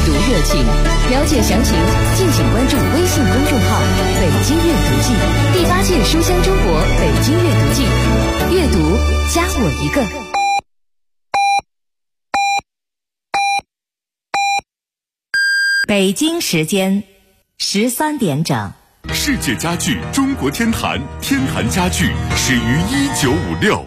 读热情。了解详情，敬请关注微信公众号“北京阅读季”第8届书香中国北京阅读季，阅读加我一个。 北京时间13点整。 世界家具中国天坛，天坛家具始于1956。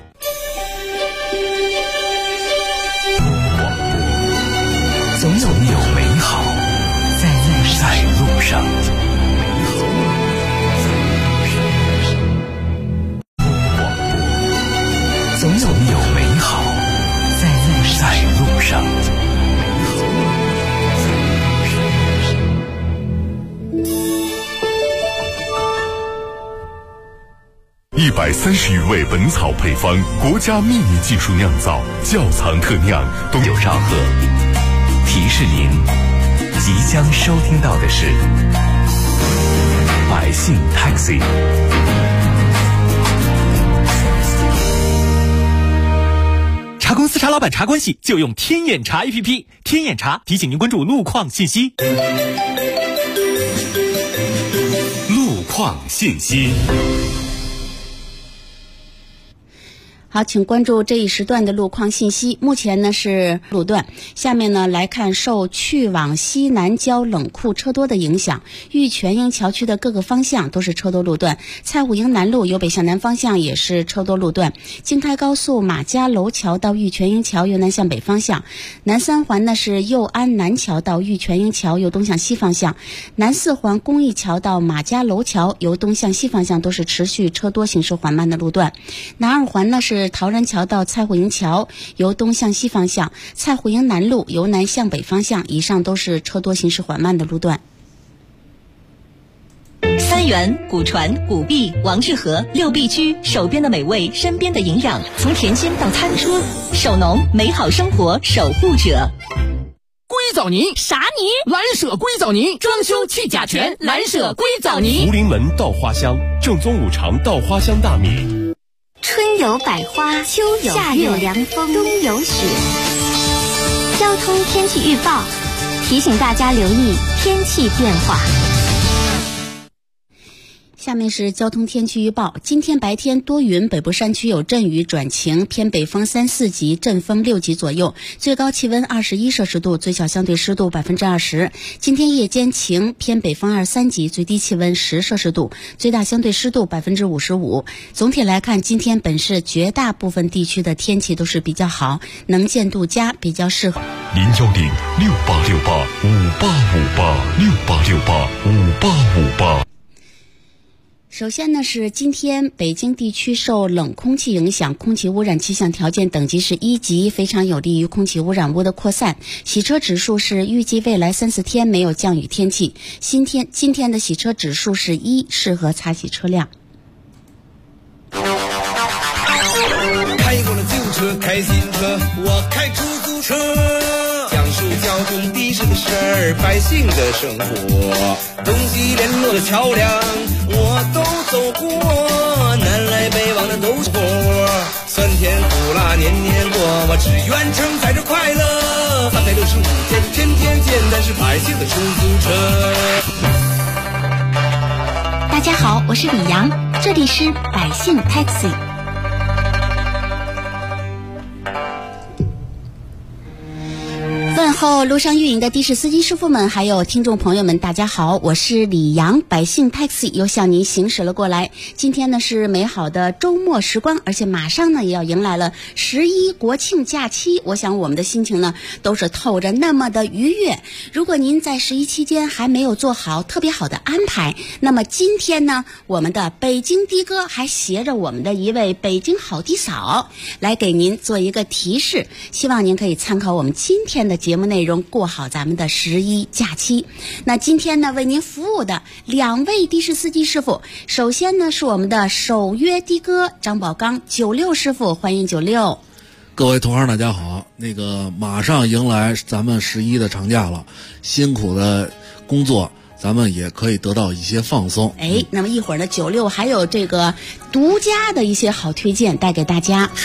总有美好在路上。总有美好在路上。 130余味本草配方，国家秘密技术酿造，窖藏特酿，都有稍喝。提示您，即将收听到的是百姓 Taxi。 茶公司茶老板茶关系就用天眼查 APP， 天眼查提醒您关注路况信息。 路况信息。 好，请关注这一时段的路况信息。目前呢是路段，下面呢来看受去往西南郊冷库车多的影响，玉泉营桥区的各个方向都是车多路段，蔡虎营南路由北向南方向也是车多路段，京开高速马家楼桥到玉泉营桥由南向北方向，南三环呢是右安南桥到玉泉营桥由东向西方向，南四环公益桥到马家楼桥由东向西方向都是持续车多行驶缓慢的路段，南二环呢是陶然桥到蔡虎营桥由东向西方向，蔡虎营南路由南向北方向，以上都是车多行驶缓慢的路段。 三元、古传、古币、王致和6必居，手边的美味，身边的营养，从甜心到餐桌，手农美好生活守护者。 硅藻泥啥泥？ 蓝舍硅藻泥，装修去甲醛，蓝舍硅藻泥。 福临门稻花香，正宗五常稻花香大米。 春有百花，秋有夏有凉风，冬有雪。交通天气预报提醒大家留意天气变化。 下面是交通天气预报。今天白天多云，北部山区有阵雨转晴，偏北风3、4级，阵风6级左右，最高气温21摄氏度，最小相对湿度20%。今天夜间晴，偏北风2、3级，最低气温10摄氏度，最大相对湿度55%。总体来看，今天本市绝大部分地区的天气都是比较好，能见度佳，比较适合。 0106868585868 首先呢是今天北京地区受冷空气影响，空气污染气象条件等级是1级，非常有利于空气污染物的扩散。洗车指数是预计未来3、4天没有降雨天气。今天的洗车指数是1，适合擦洗车辆。 开过了旧车，开新车，我开出租车，讲述交通的士的事儿，百姓的生活，东西联络的桥梁我都走过，南来北往的都是过，酸甜苦辣年年过，我只愿承载着快乐，365天天天见，但是百姓的出租车。 大家好，我是李阳，这里是百姓 Taxi。 问候路上运营的的士司机师傅们，还有听众朋友们，大家好，我是李阳，百姓 Taxi 又向您行驶了过来。今天呢是美好的周末时光，而且马上呢也要迎来了11国庆假期，我想我们的心情呢都是透着那么的愉悦。如果您在11期间还没有做好特别好的安排，那么今天呢我们的北京的哥还携着我们的一位北京好的嫂来给您做一个提示，希望您可以参考我们今天的节目内容，过好咱们的11假期。那今天呢为您服务的2位的士司机师傅，首先呢是我们的守约的哥张宝刚96师傅，欢迎96。 各位同行大家好，马上迎来咱们11的长假了，辛苦的工作咱们也可以得到一些放松。那么一会儿呢96还有这个独家的一些好推荐带给大家。 是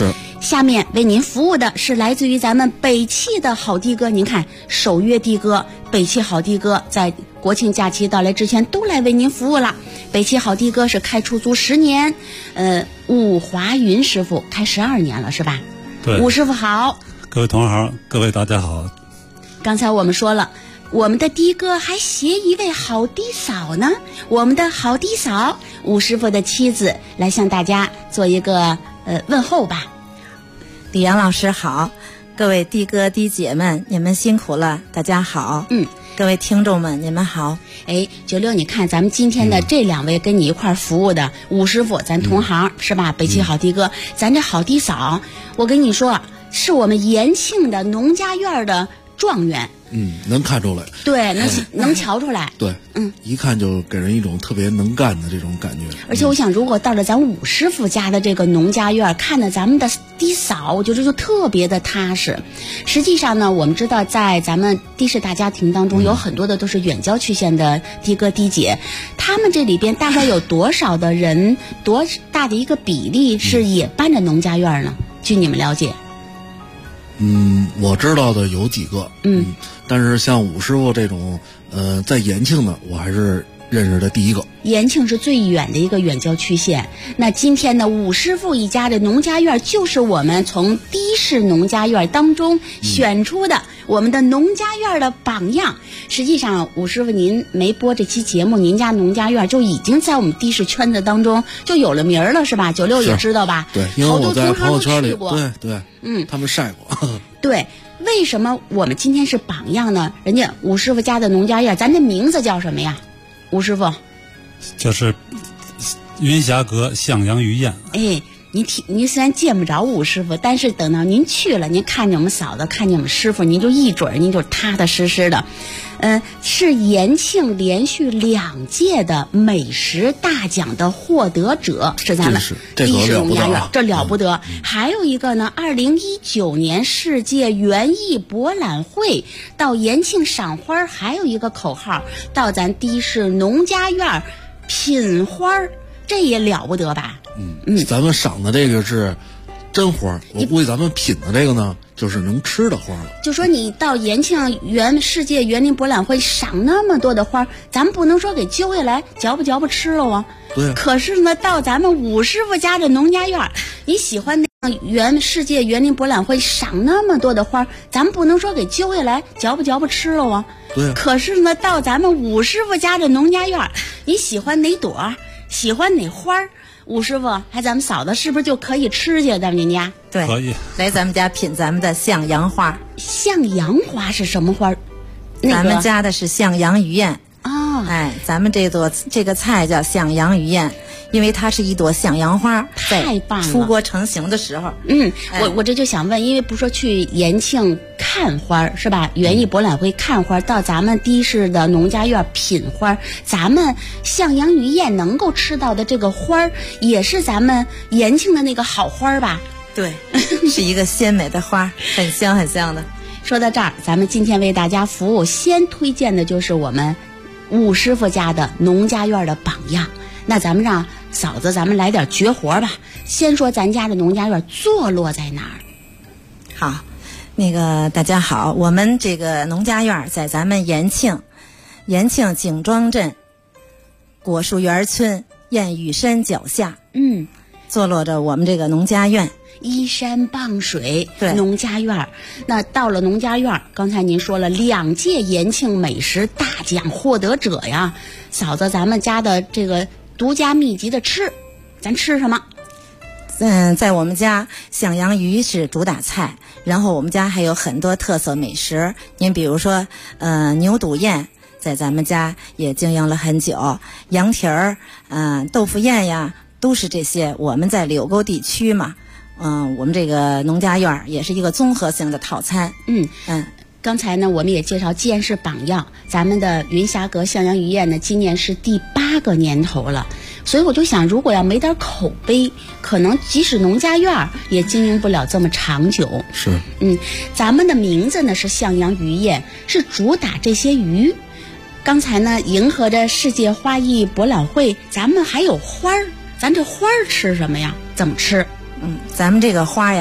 下面为您服务的是来自于咱们北汽的好的哥，您看首约的哥，北汽好的哥在国庆假期到来之前都来为您服务了。北汽好的哥是开出租10年，武华云师傅开12年了是吧？ 对， 武师傅好。 各位同行，各位大家好。 刚才我们说了，我们的的哥还携一位好的嫂呢，我们的好的嫂武师傅的妻子来向大家做一个问候吧。 李阳老师好，各位的哥的姐们，你们辛苦了，大家好。各位听众们，你们好。 96，你看咱们今天的这2位跟你一块儿服务的武师傅，咱同行是吧？北汽好的哥，咱这好的嫂，我跟你说，是我们延庆的农家院的状元。 能看出来。 对，能瞧出来。 对，一看就给人一种特别能干的这种感觉。 而且我想，如果到了咱武师傅家的这个农家院，看着咱们的的嫂，我觉得就特别的踏实。实际上呢，我们知道在咱们的士大家庭当中，有很多的都是远郊区县的的哥的姐，他们这里边大概有多少的人，多大的一个比例是也搬着农家院呢？据你们了解？ 我知道的有几个，但是像武师傅这种，在延庆的，我还是认识的第一个。 延庆是最远的一个远郊区县。那今天呢，武师傅一家的农家院就是我们从的士农家院当中选出的我们的农家院的榜样。实际上，武师傅您没播这期节目，您家农家院就已经在我们的士圈子当中就有了名儿了，是吧？96也知道吧？ 对，因为我在朋友圈里，对，他们晒过。 对，为什么我们今天是榜样呢？人家武师傅家的农家院，咱这名字叫什么呀？武师傅， 就是云霞阁向阳鱼宴。 您虽然见不着武师傅，但是等到您去了，您看见我们嫂子，看见我们师傅，您就一准您就踏踏实实的。是延庆连续2届的美食大奖的获得者，是咱们的士农家院，这了不得。还有一个呢，2019年世界园艺博览会到延庆赏花，还有一个口号，到咱的士农家院品花，这也了不得吧？ 咱们赏的这个是真花，我估计咱们品的这个呢，就是能吃的花了。 就说你到延庆世界园林博览会赏那么多的花，咱们不能说给揪下来嚼吧吃了啊。 对。 可是呢，到咱们武师傅家的农家院，你喜欢那个世界园林博览会赏那么多的花，咱们不能说给揪下来嚼吧吃了啊。 对。 可是呢，到咱们武师傅家的农家院，你喜欢哪朵，喜欢哪花，武师傅还咱们嫂子是不是就可以吃去？咱们您家对， 可以来咱们家品咱们的向阳花。 向阳花是什么花？ 咱们家的是向阳鱼宴。咱们这个菜叫向阳鱼宴，因为它是一朵向阳花， 太棒了！ 出锅成型的时候， 我这就想问，因为不是说去延庆看花是吧？园艺博览会看花，到咱们的士的农家院品花，咱们向阳鱼宴能够吃到的这个花，也是咱们延庆的那个好花吧？ 对，是一个鲜美的花，很香很香的。 说到这儿，咱们今天为大家服务，先推荐的就是我们武师傅家的农家院的榜样。那咱们让嫂子咱们来点绝活吧。先说咱家的农家院坐落在哪儿？ 好，大家好，我们这个农家院在咱们延庆景庄镇果树园村燕雨山脚下，坐落着我们这个农家院。 依山傍水，农家院。那到了农家院，刚才您说了2届延庆美食大奖获得者呀，嫂子，咱们家的这个独家秘籍的咱吃什么？ 在我们家向阳鱼是主打菜，然后我们家还有很多特色美食。您比如说，牛肚燕在咱们家也经营了很久，羊蹄儿，豆腐燕呀，都是这些。我们在柳沟地区嘛。我们这个农家院也是一个综合性的套餐。 刚才呢，我们也介绍，既然是榜样，咱们的云霞阁向阳鱼宴呢，今年是第8个年头了。所以我就想，如果要没点口碑，可能即使农家院也经营不了这么长久。 是。 咱们的名字呢是向阳鱼宴，是主打这些鱼。刚才呢，迎合着世界花艺博览会，咱们还有花儿，咱这花儿吃什么呀？怎么吃？ 咱们这个花呀，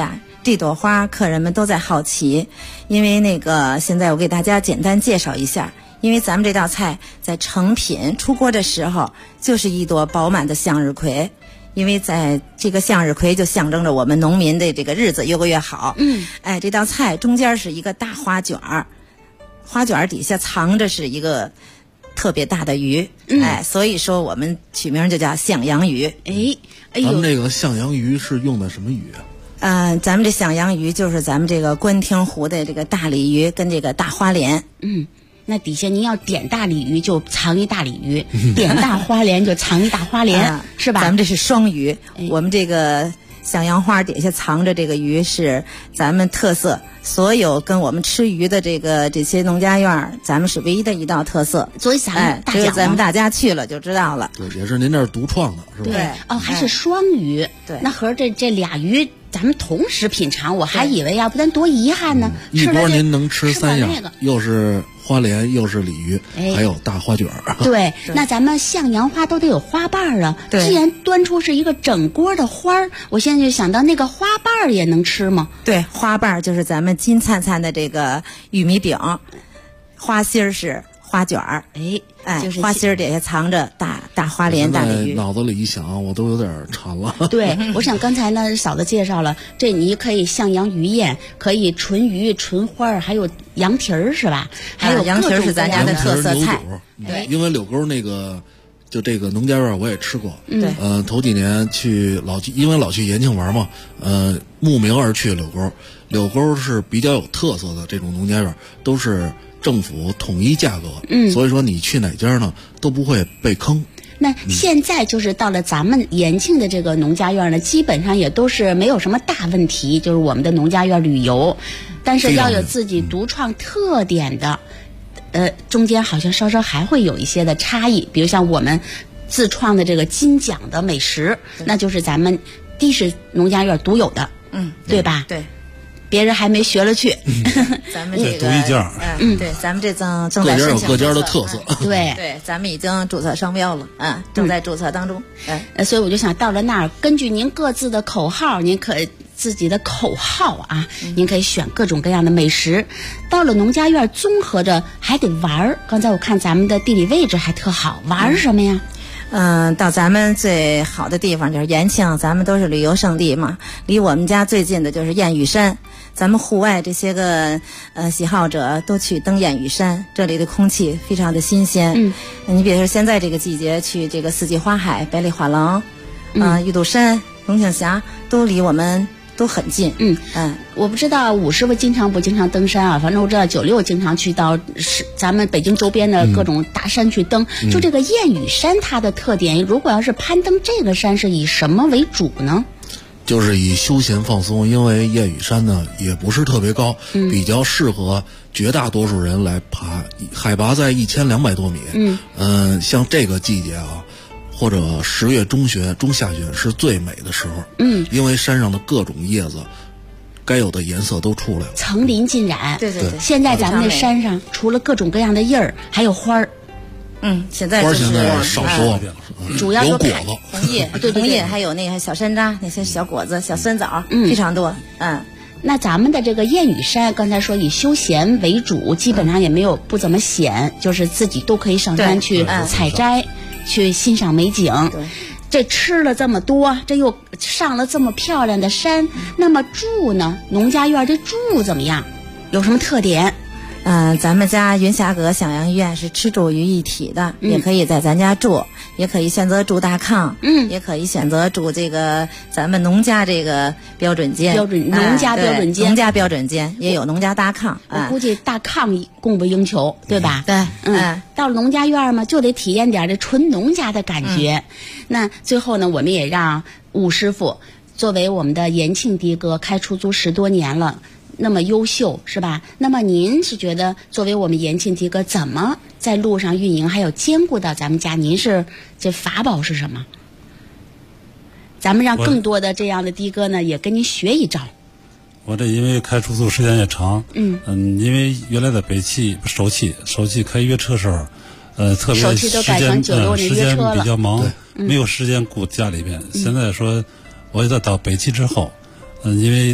这朵花客人们都在好奇，因为那个现在我给大家简单介绍一下。因为咱们这道菜在成品出锅的时候，就是一朵饱满的向日葵。因为在这个向日葵就象征着我们农民的这个日子越过越好。这道菜中间是一个大花卷儿，花卷儿底下藏着是一个特别大的鱼。所以说我们取名就叫向阳鱼。 咱们这个向阳鱼是用的什么鱼啊？ 咱们这向阳鱼就是咱们这个官厅湖的这个大鲤鱼跟这个大花鲢。 那底下您要点大鲤鱼就藏一大鲤鱼，点大花鲢就藏一大花鲢，是吧？ 咱们这是双鱼，我们这个向阳花底下藏着这个鱼是咱们特色，所有跟我们吃鱼的这些农家院，咱们是唯一的一道特色。 所以咱们只有咱们大家去了就知道了。 对，也是您这儿独创的，是吧？ 对，还是双鱼。 对， 那合着这俩鱼咱们同时品尝，我还以为要不然多遗憾呢。 一波您能吃3样，又是花鲢，又是鲤鱼，还有大花卷儿。 对，那咱们向阳花都得有花瓣啊。 对， 既然端出是一个整锅的花儿，我现在就想到那个花瓣也能吃吗？ 对，花瓣就是咱们金灿灿的这个玉米饼，花心是花卷儿。就是花心底下藏着大花鲢、大鲤鱼。 脑子里一想，我都有点馋了。 对，我想刚才呢，嫂子介绍了，这你可以向阳鱼宴，可以纯鱼、纯花，还有羊蹄儿，是吧？还有羊蹄儿是咱家的特色菜。 对，因为柳沟那个。就这个农家院我也吃过， 对， 头几年去因为老去延庆玩嘛，慕名而去柳沟是比较有特色的这种农家院，都是政府统一价格，所以说你去哪家呢都不会被坑。 那现在就是到了咱们延庆的这个农家院呢，基本上也都是没有什么大问题，就是我们的农家院旅游，但是要有自己独创特点的。中间好像稍稍还会有一些的差异，比如像我们自创的这个金奖的美食，那就是咱们的士农家院独有的，对吧？ 对， 别人还没学了去， 咱们这个独一件。 对，咱们这正在申请各家的特色。 对，咱们已经注册商标了，正在注册当中。 所以我就想到了那儿，根据您各自的口号，您可自己的口号啊，您可以选各种各样的美食。到了农家院，综合着还得玩儿。刚才我看咱们的地理位置还特好，玩什么呀？ 到咱们最好的地方就是延庆，咱们都是旅游胜地嘛。离我们家最近的就是燕雨山，咱们户外这些个喜好者都去登燕雨山，这里的空气非常的新鲜。你比如说现在这个季节去这个四季花海、百里画廊、玉渡山、龙庆峡，都离我们都很近。 我不知道武师傅经常不经常登山啊，反正我知道96经常去到咱们北京周边的各种大山去登。就这个燕雨山，它的特点，如果要是攀登这个山，是以什么为主呢？ 就是以休闲放松，因为燕雨山呢也不是特别高，比较适合绝大多数人来爬，海拔在1200多米。像这个季节啊，或者10月中旬、中下旬是最美的时候。因为山上的各种叶子，该有的颜色都出来了， 层林尽染。 对。 现在咱们那山上除了各种各样的叶儿，还有花儿。 现在花现在少说， 主要有果子、 红叶，红叶还有那个小山楂，那些小果子、小酸枣，非常多。 那咱们的这个燕雨山，刚才说以休闲为主，基本上也没有不怎么险，就是自己都可以上山去采摘，去欣赏美景。这吃了这么多，这又上了这么漂亮的山，那么住呢？农家院这住怎么样？有什么特点？ 咱们家云霞阁向阳医院是吃住于一体的，也可以在咱家住，也可以选择住大炕，也可以选择住这个咱们农家这个标准间， 农家标准间， 农家标准间也有农家大炕。 我估计大炕供不应求，对吧？ 对， 到了农家院嘛，就得体验点这纯农家的感觉。那最后呢，我们也让武师傅作为我们的延庆的哥，开出租10多年了。那么优秀是吧？那么您是觉得作为我们延庆的哥，怎么在路上运营，还有兼顾到咱们家？您是这法宝是什么？咱们让更多的这样的的哥呢，也跟您学一招。 我这因为开出租时间也长，因为原来在北汽首汽开约车时候，特别时间比较忙，没有时间顾家里边。现在说我到北汽之后，因为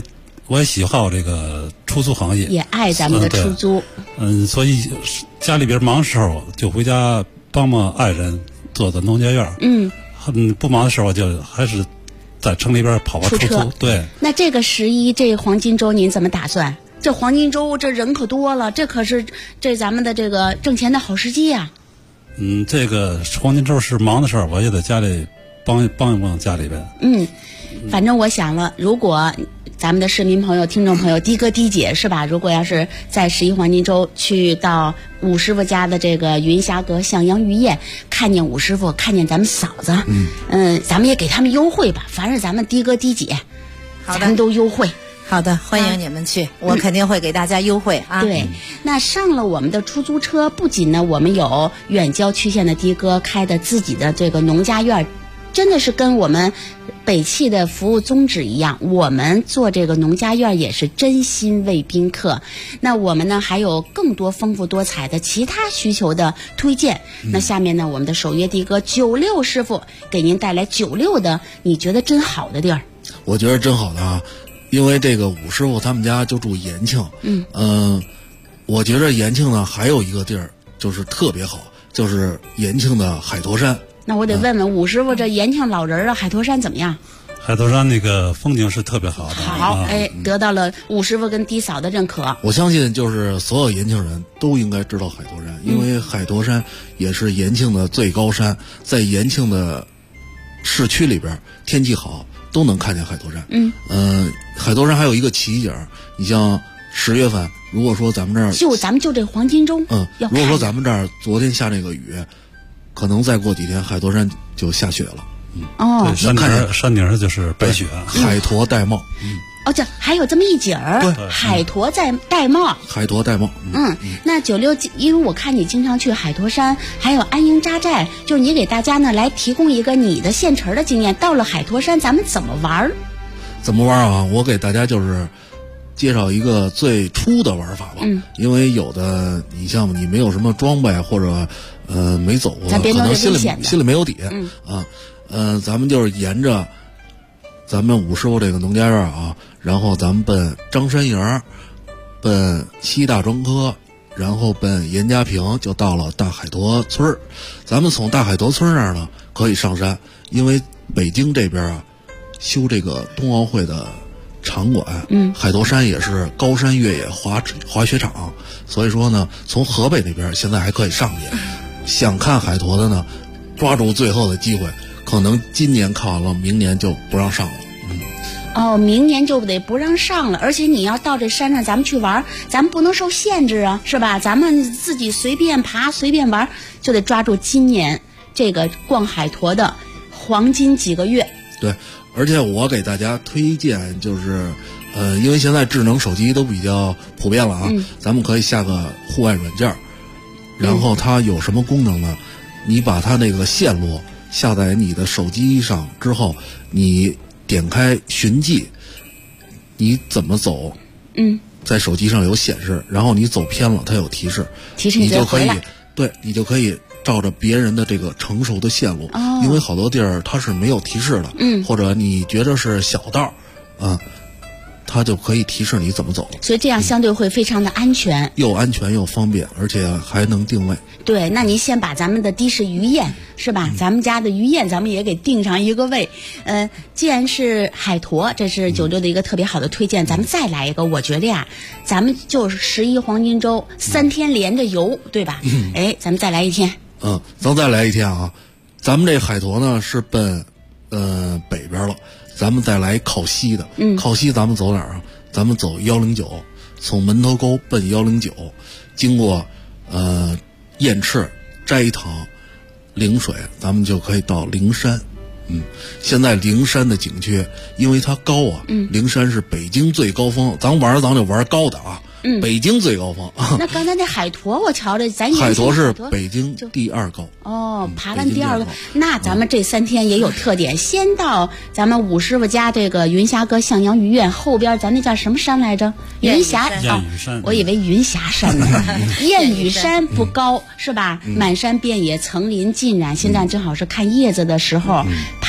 我也喜好这个出租行业， 也爱咱们的出租。 所以家里边忙时候就回家帮忙爱人做的农家院。不忙的时候就还是在城里边跑出租。对。那这个11这黄金周您怎么打算？这黄金周这人可多了，这可是咱们的这个挣钱的好时机呀。 这个黄金周是忙的时候，我也在家里帮一帮家里边。 反正我想了，如果咱们的市民朋友、听众朋友、的哥的姐是吧？如果要是在11黄金周去到武师傅家的这个云霞阁向阳鱼宴，看见武师傅，看见咱们嫂子，咱们也给他们优惠吧。凡是咱们的哥的姐，咱们都优惠。 好的，欢迎你们去，我肯定会给大家优惠啊。 对，那上了我们的出租车，不仅呢，我们有远郊区县的的哥开的自己的这个农家院，真的是跟我们北汽的服务宗旨一样，我们做这个农家院也是真心为宾客。那我们呢还有更多丰富多彩的其他需求的推荐。那下面呢，我们的首约的哥96师傅给您带来96的你觉得真好的地儿。 我觉得真好的啊，因为这个武师傅他们家就住延庆。我觉得延庆呢还有一个地儿就是特别好，就是延庆的海坨山。 那我得问问武师傅，这延庆老人的海坨山怎么样？ 海坨山那个风景是特别好的。 好，得到了武师傅跟的嫂的认可。 我相信就是所有延庆人都应该知道海坨山，因为海坨山也是延庆的最高山，在延庆的市区里边，天气好都能看见海坨山。海坨山还有一个奇景，你像10月份，如果说咱们这儿咱们就这黄金周， 如果说咱们这儿昨天下那个雨，可能再过几天海坨山就下雪了。 对，山顶上就是白雪， 海坨玳瑁。 这还有这么一景儿，海坨在玳瑁。 海坨玳瑁。 那96，因为我看你经常去海坨山，还有安营扎寨，就是你给大家呢来提供一个你的现成的经验。到了海坨山，咱们怎么玩？ 怎么玩啊？我给大家就是介绍一个最初的玩法吧。因为有的你像你没有什么装备或者没走过，可能心里没有底。咱们就是沿着咱们武师傅这个农家院啊，然后咱们奔张山营，奔西大庄科，然后奔严家坪，就到了大海坨村。咱们从大海坨村那儿呢可以上山，因为北京这边啊修这个冬奥会的场馆，海坨山也是高山越野滑雪场，所以说呢，从河北那边现在还可以上去。想看海坨的呢，抓住最后的机会，可能今年看完了，明年就不让上了。 明年就得不让上了。而且你要到这山上咱们去玩，咱们不能受限制啊，是吧？咱们自己随便爬随便玩，就得抓住今年这个逛海坨的黄金几个月。 对，而且我给大家推荐就是因为现在智能手机都比较普遍了啊，咱们可以下个户外软件，然后它有什么功能呢？你把它那个线路下载你的手机上之后，你点开寻迹，你怎么走？在手机上有显示，然后你走偏了，它有提示你就可以，对，你就可以照着别人的这个成熟的线路，因为好多地儿它是没有提示的，或者你觉得是小道它就可以提示你怎么走， 所以这样相对会非常的安全， 又安全又方便，而且还能定位。 对，那您先把咱们的的士鱼宴是吧？咱们家的鱼宴咱们也给定上一个位。既然是海坨，这是96的一个特别好的推荐，咱们再来一个。我觉得呀，咱们就是11黄金周3天连着游，对吧？咱们再来一天。 咱再来一天啊！咱们这海坨呢是奔北边了。咱们再来靠西的，靠西咱们走哪儿啊？咱们走109，从门头沟奔109，经过雁翅、斋堂、灵水，咱们就可以到灵山。现在灵山的景区，因为它高啊，灵山是北京最高峰，咱就玩高的啊。北京最高峰。 那刚才那海坨我瞧着，咱海坨是北京第2高。 爬完第2个，那咱们这3天也有特点。先到咱们武师傅家这个云霞阁向阳鱼苑后边，咱那叫什么山来着？云霞山。 我以为云霞山呢。燕雨山不高是吧？满山遍野，层林尽染。现在正好是看叶子的时候，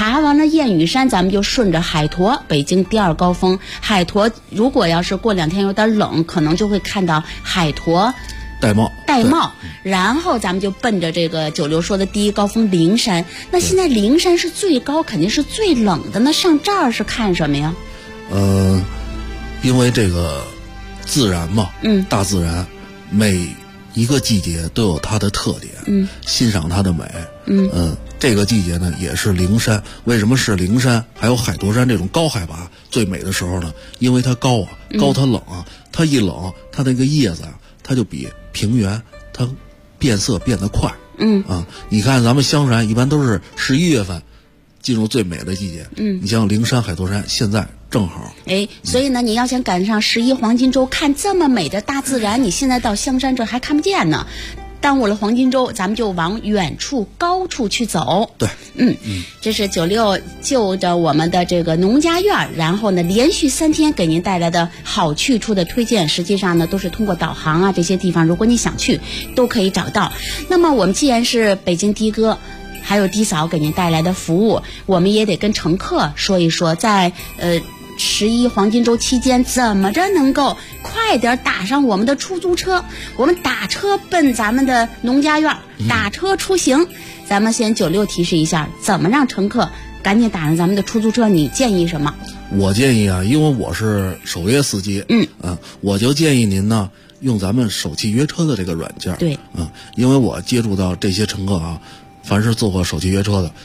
爬完了燕语山，咱们就顺着海坨，北京第2高峰。海坨如果要是过2天有点冷，可能就会看到海坨玳瑁， 然后咱们就奔着这个96说的第1高峰灵山。那现在灵山是最高，肯定是最冷的，那上这儿是看什么呀？ 因为这个自然嘛，大自然每一个季节都有它的特点，欣赏它的美，这个季节呢也是灵山。为什么是灵山还有海坨山这种高海拔最美的时候呢？因为它高啊，高它冷啊，它一冷，它那个叶子啊，它就比平原它变色变得快，你看咱们香山一般都是11月份进入最美的季节，你像灵山海坨山现在正好。 所以呢，你要想赶上11黄金周看这么美的大自然，你现在到香山这还看不见呢，耽误了黄金周，咱们就往远处高处去走。 对， 这是96就着我们的这个农家院，然后呢连续3天给您带来的好去处的推荐，实际上呢都是通过导航啊，这些地方如果你想去都可以找到。那么我们既然是北京的哥还有的嫂给您带来的服务，我们也得跟乘客说一说，在11黄金周期间怎么着能够快点打上我们的出租车，我们打车奔咱们的农家院，打车出行。咱们先96提示一下，怎么让乘客赶紧打上咱们的出租车，你建议什么？ 我建议啊，因为我是首约司机，我就建议您呢用咱们手气约车的这个软件。 对， 因为我接触到这些乘客啊，凡是坐过手气约车的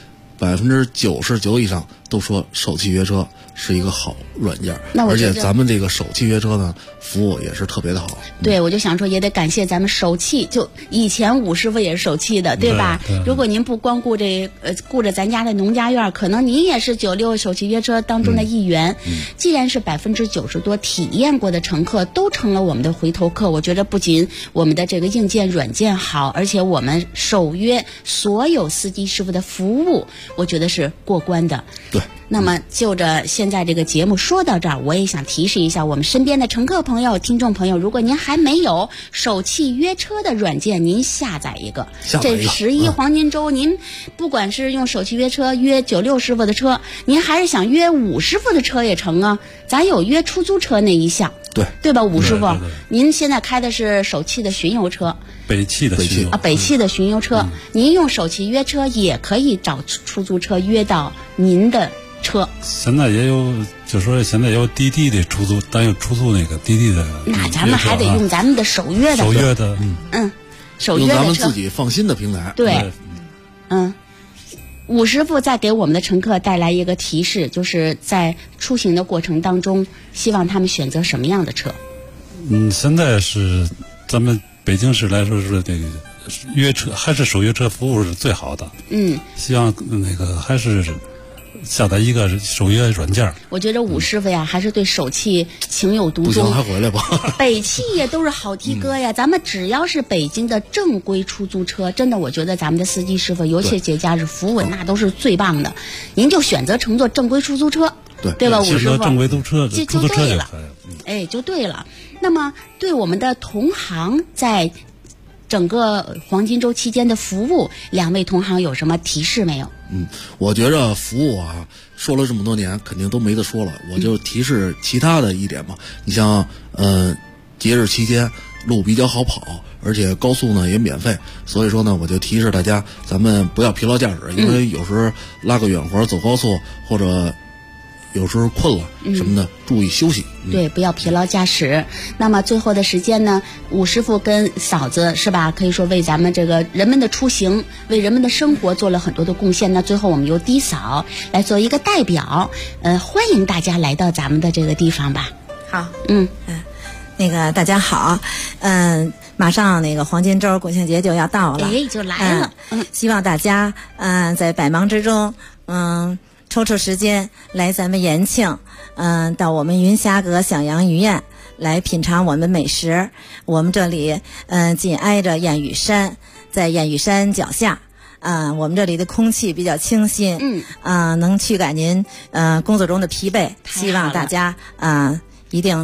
，99%以上都说手气约车是一个好软件，而且咱们这个手气约车呢，服务也是特别的好。 对，我就想说，也得感谢咱们手气，就以前武师傅也是手气的，对吧？如果您不光顾着咱家的农家院，可能您也是96手气约车当中的一员。既然是90%多体验过的乘客都成了我们的回头客，我觉得不仅我们的这个硬件软件好，而且我们首约所有司机师傅的服务，我觉得是过关的。 对。 那么就着现在这个节目说到这儿，我也想提示一下我们身边的乘客朋友、听众朋友，如果您还没有手气约车的软件，您下载一个。这11黄金周，您不管是用手气约车约96师傅的车，您还是想约武师傅的车也成啊。咱有约出租车那一项，对吧，武师傅？您现在开的是手气的巡游车。 北汽的巡游车，您用手气约车也可以找出租车约到您的车。 现在也有，就说现在有滴滴的出租，但有出租那个滴滴的。 那咱们还得用咱们的首约的。 首约的， 首约的车， 用咱们自己放心的平台。 对，武师傅再给我们的乘客带来一个提示，就是在出行的过程当中，希望他们选择什么样的车？ 现在是咱们北京市来说是这个约车还是首约车服务是最好的。希望那个还是下载一个首约软件。 我觉得武师傅呀，还是对手气情有独钟。 不行，还回来吧。 北汽也都是好的哥呀，咱们只要是北京的正规出租车，真的，我觉得咱们的司机师傅，尤其节假日服务，那都是最棒的。您就选择乘坐正规出租车，对吧，武师傅？ 正规出租车对了，就对了。那么，对我们的同行在整个黄金周期间的服务，两位同行有什么提示没有？ 我觉着服务啊，说了这么多年，肯定都没得说了。我就提示其他的一点吧。你像节日期间路比较好跑，而且高速呢也免费，所以说呢，我就提示大家，咱们不要疲劳驾驶，因为有时候拉个远活走高速，或者有时候困了什么的，注意休息。 对，不要疲劳驾驶。那么最后的时间呢，武师傅跟嫂子是吧，可以说为咱们这个人们的出行，为人们的生活做了很多的贡献。那最后我们由的嫂来做一个代表，欢迎大家来到咱们的这个地方吧。 好，那个大家好，马上那个黄金周国庆节就要到了， 就来了。 希望大家在百忙之中，抽出时间来咱们延庆，到我们云霞阁享阳鱼宴来品尝我们美食。我们这里紧挨着燕语山，在燕语山脚下，我们这里的空气比较清新，能驱赶您工作中的疲惫。希望大家一定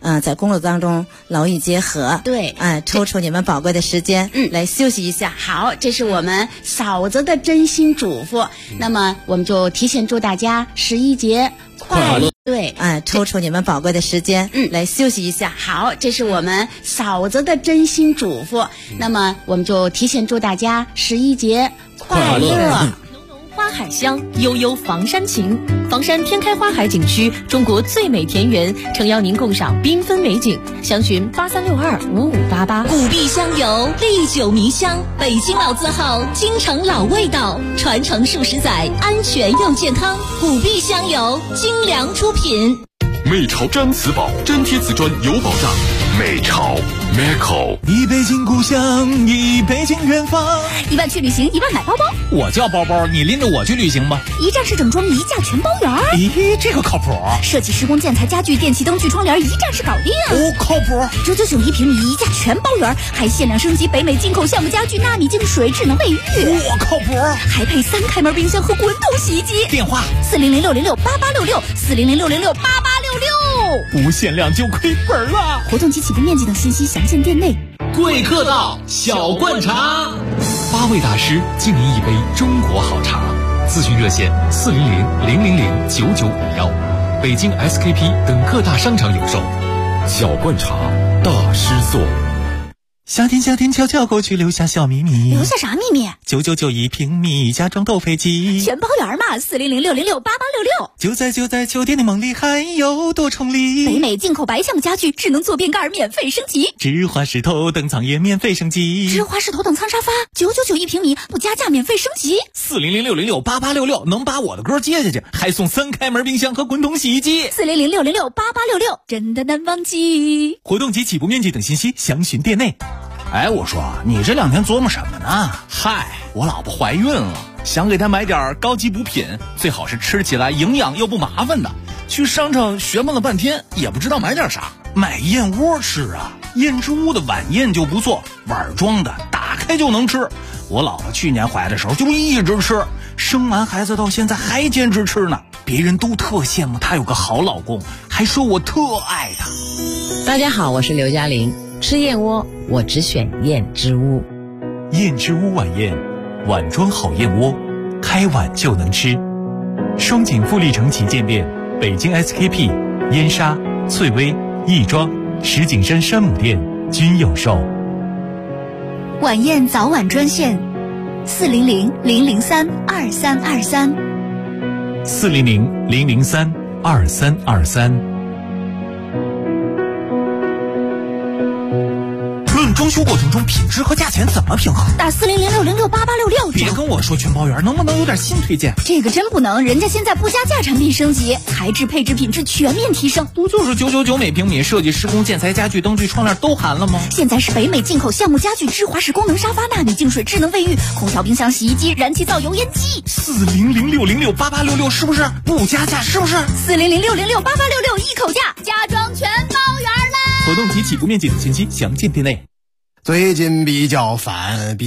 在工作当中劳逸结合。 对， 抽出你们宝贵的时间，来休息一下。 好，这是我们嫂子的真心嘱咐。那么我们就提前祝大家11节快乐。对， 抽出你们宝贵的时间，来休息一下。 好，这是我们嫂子的真心嘱咐。那么我们就提前祝大家11节快乐。 花海香，悠悠房山情。房山天开花海景区，中国最美田园，诚邀您共赏缤纷美景。详询83625588。 古壁香油，历久弥香，北京老字号，京城老味道，传承数十载，安全又健康。古壁香油，精良出品。 美潮毡瓷宝，粘贴瓷砖有保障。美潮 Meco， 一北京故乡，一北京远方。 1万去旅行，1万买包包。 我叫包包，你拎着我去旅行吧。 一站式整装，一价全包圆。 咦，这个靠谱。 设计、施工、建材、家具、电器、灯具、窗帘，一站式搞定。 哦，靠谱。 999一平米，一价全包圆，还限量升级北美进口橡木家具、纳米净水、智能卫浴。 我靠谱。 还配3开门冰箱和滚筒洗衣机。 电话 400-606-8866，400-606-8866。 不限量就亏本了。 活动及起步面积等信息详见店内。 贵客到，小罐茶 ，8位大师敬您一杯中国好茶。咨询热线400-000-9951，北京 SKP 等各大商场有售。 小罐茶，大师做。 夏天悄悄过去，留下小秘密。 留下啥秘密 ？999一平米，家装都飞机， 全包圆嘛。400-606-8866。 就在酒店的梦里，还有多重礼。 北美进口白橡木家具，智能坐便盖免费升级， 芝华士头等舱也免费升级， 芝华士头等舱沙发999一平米，不加价免费升级。 400-606-8866，能把我的歌接下去，还送3开门冰箱和滚筒洗衣机。 400-606-8866，真的难忘记。 活动及起步面积等信息详询店内。 哎，我说你这2天琢磨什么呢？嗨，我老婆怀孕了，想给她买点高级补品，最好是吃起来营养又不麻烦的。去商场询问了半天，也不知道买点啥。 买燕窝吃啊，燕之屋的晚宴就不错，碗装的，打开就能吃。我老婆去年怀的时候就一直吃，生完孩子到现在还坚持吃呢。别人都特羡慕她有个好老公，还说我特爱她。 大家好，我是刘嘉玲。吃燕窝，我只选燕之屋。 燕之屋晚宴，碗装好燕窝，开碗就能吃。双井富力城旗舰店、北京 SKP、燕莎、翠微、亦庄、石景山山姆店均有售。 晚宴早晚专线400-003-2323。 400-003-2323。装修过程中品质和价钱怎么平衡？ 打400-606-8866。 别跟我说全包圆，能不能有点新推荐？ 这个真不能，人家现在不加价产品升级，材质配置品质全面提升。 不就是999每平米，设计施工建材家具灯具窗帘都含了吗？ 现在是北美进口橡木家具、芝华士功能沙发、纳米净水、智能卫浴、空调、冰箱、洗衣机、燃气灶、油烟机。 400-606-8866是不是不加价？是不是 400-606-8866一口价，家装全包圆啦！ 活动及起步面积等信息详见店内。 最近比较烦，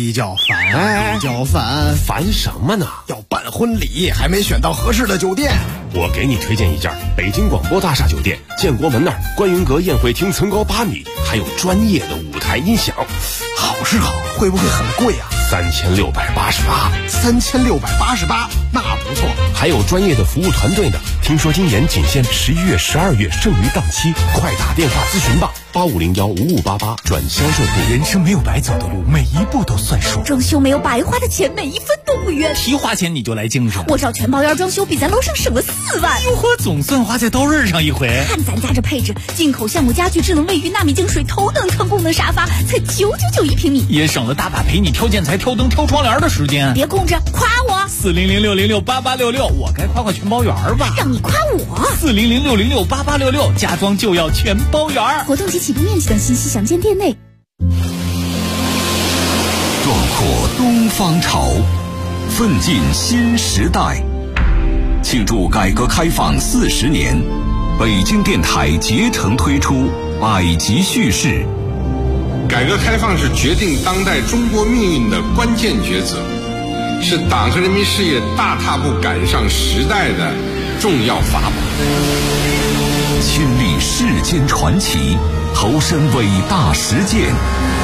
烦什么呢？ 要办婚礼，还没选到合适的酒店。 我给你推荐一家北京广播大厦酒店，建国门那儿观云阁宴会厅层高8米，还有专业的舞台音响。 好是好，会不会很贵啊 ？3688， 3688，那不错。 还有专业的服务团队呢。听说今年仅限11月、12月，剩余档期，快打电话咨询吧。8501-5588转销售部。 人生没有白走的路，每一步都算数。 装修没有白花的钱，每一分都不冤。 提花钱你就来精神。 我找全包圆装修，比咱楼上省了4万。 哟呵，总算花在刀刃上一回。 看咱家这配置，进口橡木家具、智能卫浴、纳米净水、头等舱功能沙发，才999一平米， 也省了大把陪你挑建材、挑灯、挑窗帘的时间。 别空着，夸我。 400-606-8866，我该夸全包圆吧？ 让你夸我。 400-606-8866，家装就要全包圆。 活动及起步面积等信息详见店内。 壮阔东方潮，奋进新时代。庆祝改革开放40年，北京电台竭诚推出百集叙事。 改革开放是决定当代中国命运的关键抉择，是党和人民事业大踏步赶上时代的重要法宝。 亲历世间传奇，投身伟大实践。